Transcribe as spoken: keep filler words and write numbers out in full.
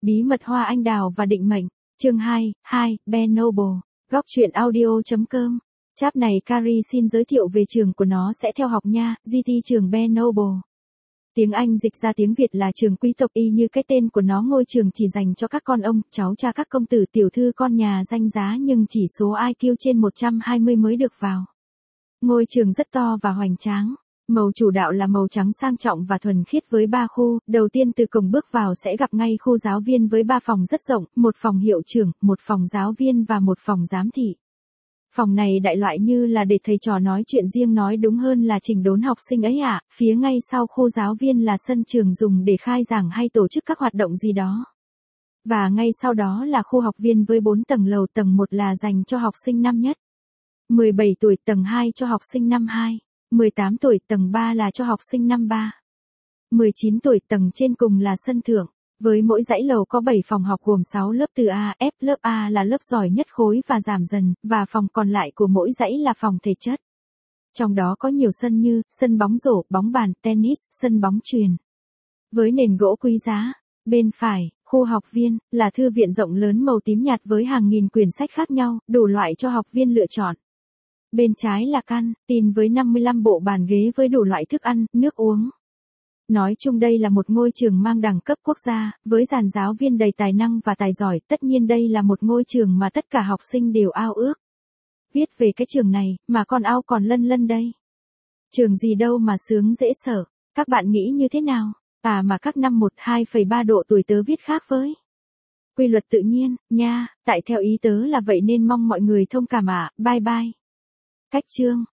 Bí mật hoa anh đào và định mệnh. Chương hai, hai, Ben Noble. Góc truyện audio chấm com. Chap này Carrie xin giới thiệu về trường của nó sẽ theo học nha, giê tê trường Ben Noble. Tiếng Anh dịch ra tiếng Việt là trường quý tộc y như cái tên của nó, ngôi trường chỉ dành cho các con ông, cháu cha các công tử tiểu thư con nhà danh giá nhưng chỉ số i kiu trên một trăm hai mươi mới được vào. Ngôi trường rất to và hoành tráng. Màu chủ đạo là màu trắng sang trọng và thuần khiết với ba khu, đầu tiên từ cổng bước vào sẽ gặp ngay khu giáo viên với ba phòng rất rộng, một phòng hiệu trưởng, một phòng giáo viên và một phòng giám thị. Phòng này đại loại như là để thầy trò nói chuyện riêng, nói đúng hơn là chỉnh đốn học sinh ấy ạ. Phía ngay sau khu giáo viên là sân trường dùng để khai giảng hay tổ chức các hoạt động gì đó. Và ngay sau đó là khu học viên với bốn tầng lầu, tầng một là dành cho học sinh năm nhất. mười bảy tuổi tầng hai cho học sinh năm hai. mười tám tuổi tầng ba là cho học sinh năm ba. mười chín tuổi tầng trên cùng là sân thượng. Với mỗi dãy lầu có bảy phòng học gồm sáu lớp từ A, F, lớp A là lớp giỏi nhất khối và giảm dần, và phòng còn lại của mỗi dãy là phòng thể chất. Trong đó có nhiều sân như, sân bóng rổ, bóng bàn, tennis, sân bóng chuyền. Với nền gỗ quý giá. Bên phải, khu học viên, là thư viện rộng lớn màu tím nhạt với hàng nghìn quyển sách khác nhau, đủ loại cho học viên lựa chọn. Bên trái là căn tin với năm mươi lăm bộ bàn ghế với đủ loại thức ăn, nước uống. Nói chung đây là một ngôi trường mang đẳng cấp quốc gia, với dàn giáo viên đầy tài năng và tài giỏi, tất nhiên đây là một ngôi trường mà tất cả học sinh đều ao ước. Viết về cái trường này, mà con ao còn lân lân đây. Trường gì đâu mà sướng dễ sợ, các bạn nghĩ như thế nào? À mà các năm một, hai phẩy ba độ tuổi tớ viết khác với quy luật tự nhiên, nha, tại theo ý tớ là vậy nên mong mọi người thông cảm ạ, bye bye. Cách chương.